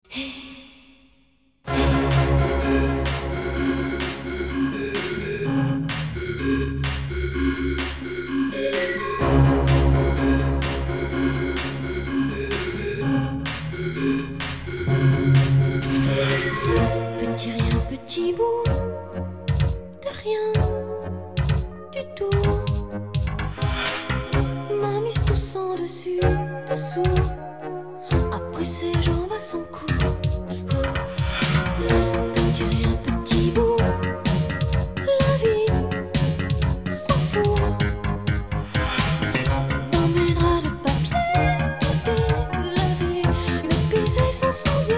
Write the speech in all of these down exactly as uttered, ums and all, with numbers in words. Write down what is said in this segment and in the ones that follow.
Petit rien, petit bout de rien du tout. M'a mise tout sang dessus, dessous. Après ses jambes à son cou. Petit rien, petit bout. La vie s'en fout. Dans mes draps de papier, laver, mes baisers sont souillés.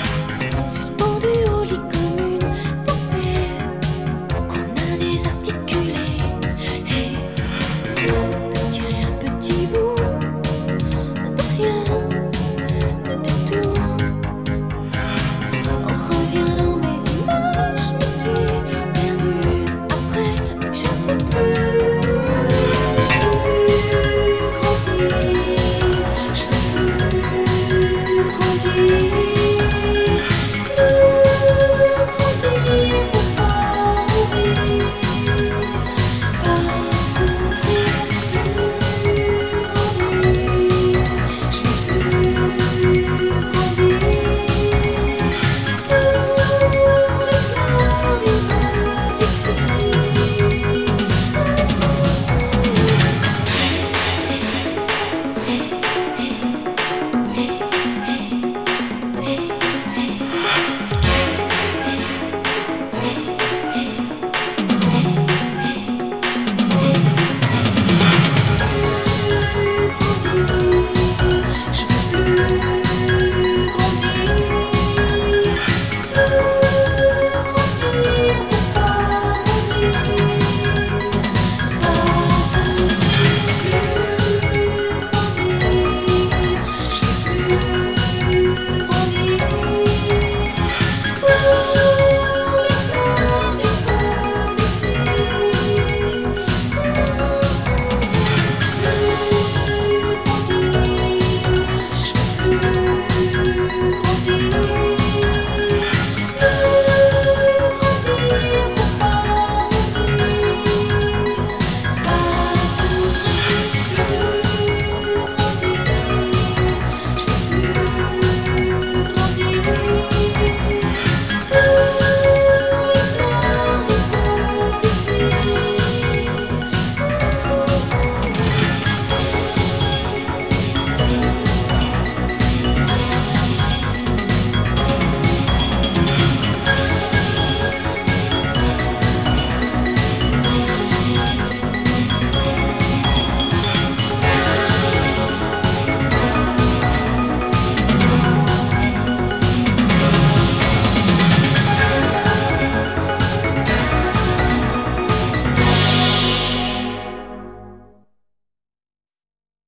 Suspendu au lit comme une poupée, qu'on a des articules.